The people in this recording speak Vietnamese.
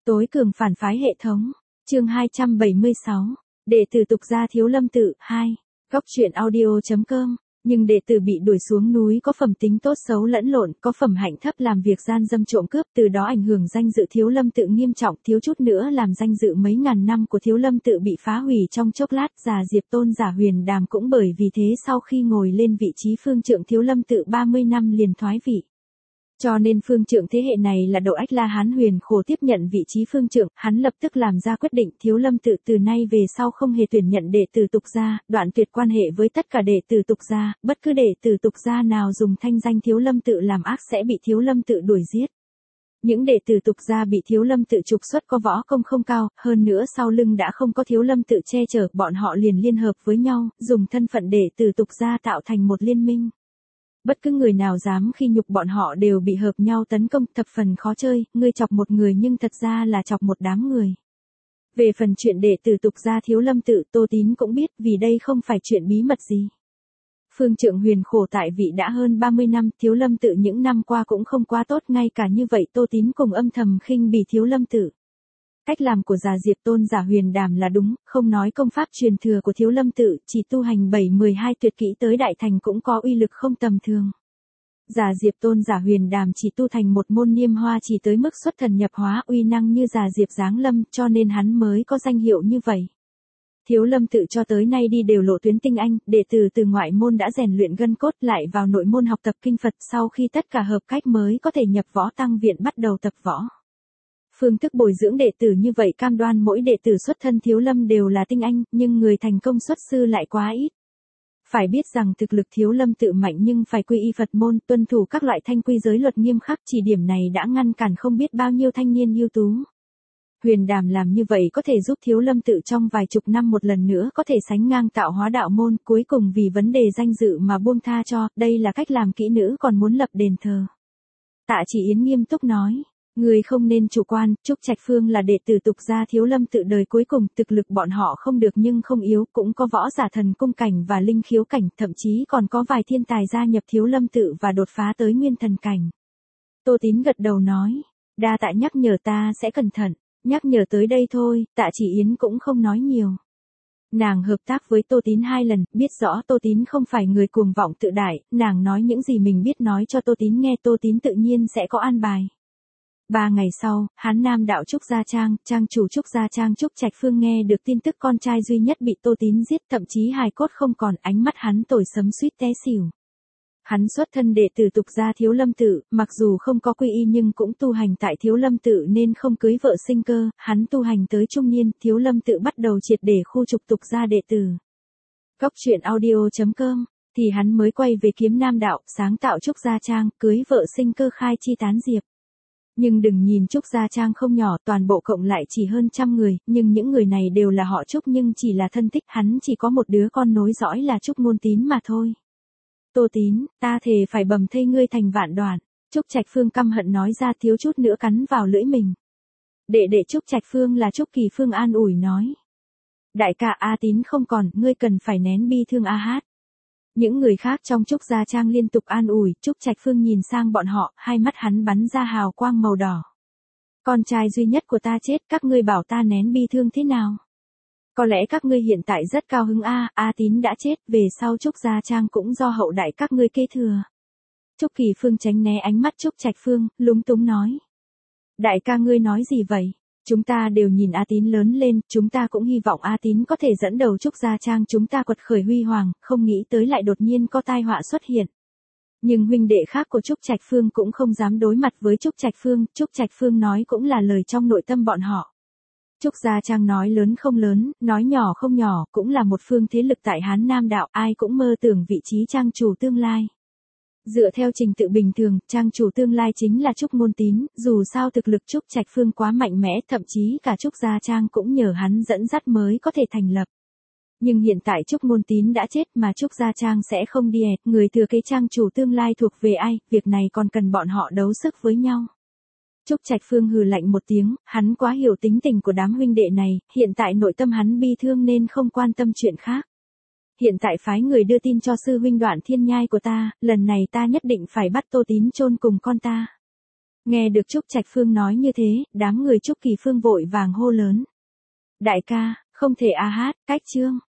Tối cường phản phái hệ thống. Chương 276. Đệ tử tục gia Thiếu Lâm Tự 2. Góc truyện audio.com. Nhưng đệ tử bị đuổi xuống núi có phẩm tính tốt xấu lẫn lộn, có phẩm hạnh thấp làm việc gian dâm trộm cướp, từ đó ảnh hưởng danh dự Thiếu Lâm Tự nghiêm trọng, thiếu chút nữa làm danh dự mấy ngàn năm của Thiếu Lâm Tự bị phá hủy trong chốc lát. Già Diệp Tôn Giả Huyền Đàm cũng bởi vì thế sau khi ngồi lên vị trí phương trượng Thiếu Lâm Tự 30 năm liền thoái vị. Cho nên phương trượng thế hệ này là Độ Ách La Hán Huyền Khổ tiếp nhận vị trí phương trượng, hắn lập tức làm ra quyết định Thiếu Lâm Tự từ nay về sau không hề tuyển nhận đệ tử tục gia, đoạn tuyệt quan hệ với tất cả đệ tử tục gia, bất cứ đệ tử tục gia nào dùng thanh danh Thiếu Lâm Tự làm ác sẽ bị Thiếu Lâm Tự đuổi giết. Những đệ tử tục gia bị Thiếu Lâm Tự trục xuất có võ công không cao, hơn nữa sau lưng đã không có Thiếu Lâm Tự che chở, bọn họ liền liên hợp với nhau, dùng thân phận đệ tử tục gia tạo thành một liên minh. Bất cứ người nào dám khi nhục bọn họ đều bị hợp nhau tấn công, thập phần khó chơi, ngươi chọc một người nhưng thật ra là chọc một đám người. Về phần chuyện đệ tử tục gia Thiếu Lâm Tự, Tô Tín cũng biết, vì đây không phải chuyện bí mật gì. Phương trượng Huyền Khổ tại vị đã hơn 30 năm, Thiếu Lâm Tự những năm qua cũng không quá tốt, ngay cả như vậy Tô Tín cùng âm thầm khinh bỉ Thiếu Lâm Tự. Cách làm của Già Diệp Tôn Giả Huyền Đàm là đúng, không nói công pháp truyền thừa của Thiếu Lâm Tự, chỉ tu hành 7-12 tuyệt kỹ tới đại thành cũng có uy lực không tầm thường. Già Diệp Tôn Giả Huyền Đàm chỉ tu thành một môn Niêm Hoa chỉ tới mức xuất thần nhập hóa, uy năng như Già Diệp giáng lâm, cho nên hắn mới có danh hiệu như vậy. Thiếu Lâm Tự cho tới nay đi đều lộ tuyến tinh anh, đệ tử từ ngoại môn đã rèn luyện gân cốt lại vào nội môn học tập kinh Phật, sau khi tất cả hợp cách mới có thể nhập võ tăng viện bắt đầu tập võ. Phương thức bồi dưỡng đệ tử như vậy cam đoan mỗi đệ tử xuất thân Thiếu Lâm đều là tinh anh, nhưng người thành công xuất sư lại quá ít. Phải biết rằng thực lực Thiếu Lâm Tự mạnh nhưng phải quy y Phật môn, tuân thủ các loại thanh quy giới luật nghiêm khắc, chỉ điểm này đã ngăn cản không biết bao nhiêu thanh niên ưu tú. Huyền Đàm làm như vậy có thể giúp Thiếu Lâm Tự trong vài chục năm một lần nữa có thể sánh ngang Tạo Hóa đạo môn, cuối cùng vì vấn đề danh dự mà buông tha cho, đây là cách làm kỹ nữ còn muốn lập đền thờ. Tạ Chỉ Yến nghiêm túc nói. Người không nên chủ quan, Trúc Trạch Phương là đệ tử tục gia Thiếu Lâm Tự đời cuối cùng, thực lực bọn họ không được nhưng không yếu, cũng có võ giả thần cung cảnh và linh khiếu cảnh, thậm chí còn có vài thiên tài gia nhập Thiếu Lâm Tự và đột phá tới nguyên thần cảnh. Tô Tín gật đầu nói, đa tạ nhắc nhở, ta sẽ cẩn thận, nhắc nhở tới đây thôi. Tạ Chỉ Yến cũng không nói nhiều. Nàng hợp tác với Tô Tín 2 lần, biết rõ Tô Tín không phải người cuồng vọng tự đại, nàng nói những gì mình biết nói cho Tô Tín nghe, Tô Tín tự nhiên sẽ có an bài. 3 ngày sau, Hán Nam đạo Trúc Gia Trang, trang chủ Trúc Gia Trang Trúc Trạch Phương nghe được tin tức con trai duy nhất bị Tô Tín giết, thậm chí hài cốt không còn, ánh mắt hắn tồi sấm suýt té xỉu. Hắn xuất thân đệ tử tục gia Thiếu Lâm Tự, mặc dù không có quy y nhưng cũng tu hành tại Thiếu Lâm Tự nên không cưới vợ sinh cơ, hắn tu hành tới trung niên, Thiếu Lâm Tự bắt đầu triệt để khu trục tục gia đệ tử. Góc truyện audio.com, thì hắn mới quay về Kiếm Nam đạo, sáng tạo Trúc Gia Trang, cưới vợ sinh cơ khai chi tán diệp. Nhưng đừng nhìn Trúc Gia Trang không nhỏ, toàn bộ cộng lại chỉ hơn 100 người, nhưng những người này đều là họ Trúc nhưng chỉ là thân thích, hắn chỉ có một đứa con nối dõi là Trúc Ngôn Tín mà thôi. Tô Tín, ta thề phải bầm thây ngươi thành vạn đoạn. Trúc Trạch Phương căm hận nói ra, thiếu chút nữa cắn vào lưỡi mình. Đệ đệ Trúc Trạch Phương là Trúc Kỳ Phương an ủi nói. Đại ca A Tín không còn, ngươi cần phải nén bi thương A Hát. Những người khác trong Trúc Gia Trang liên tục an ủi, Trúc Trạch Phương nhìn sang bọn họ, hai mắt hắn bắn ra hào quang màu đỏ. Con trai duy nhất của ta chết, các ngươi bảo ta nén bi thương thế nào? Có lẽ các ngươi hiện tại rất cao hứng A Tín đã chết, về sau Trúc Gia Trang cũng do hậu đại các ngươi kế thừa. Trúc Kỳ Phương tránh né ánh mắt Trúc Trạch Phương, lúng túng nói. Đại ca ngươi nói gì vậy? Chúng ta đều nhìn A Tín lớn lên, chúng ta cũng hy vọng A Tín có thể dẫn đầu Trúc Gia Trang chúng ta quật khởi huy hoàng, không nghĩ tới lại đột nhiên có tai họa xuất hiện. Nhưng huynh đệ khác của Trúc Trạch Phương cũng không dám đối mặt với Trúc Trạch Phương nói cũng là lời trong nội tâm bọn họ. Trúc Gia Trang nói lớn không lớn, nói nhỏ không nhỏ, cũng là một phương thế lực tại Hán Nam đạo, ai cũng mơ tưởng vị trí trang chủ tương lai. Dựa theo trình tự bình thường, trang chủ tương lai chính là Trúc Ngôn Tín, dù sao thực lực Trúc Trạch Phương quá mạnh mẽ, thậm chí cả Trúc Gia Trang cũng nhờ hắn dẫn dắt mới có thể thành lập. Nhưng hiện tại Trúc Ngôn Tín đã chết mà Trúc Gia Trang sẽ không đi người thừa kế trang chủ tương lai thuộc về ai, việc này còn cần bọn họ đấu sức với nhau. Trúc Trạch Phương hừ lạnh một tiếng, hắn quá hiểu tính tình của đám huynh đệ này, hiện tại nội tâm hắn bi thương nên không quan tâm chuyện khác. Hiện tại phái người đưa tin cho sư huynh Đoạn Thiên Nhai của ta, lần này ta nhất định phải bắt Tô Tín chôn cùng con ta. Nghe được Trúc Trạch Phương nói như thế, đám người Trúc Kỳ Phương vội vàng hô lớn. Đại ca, không thể a hát, cách chương.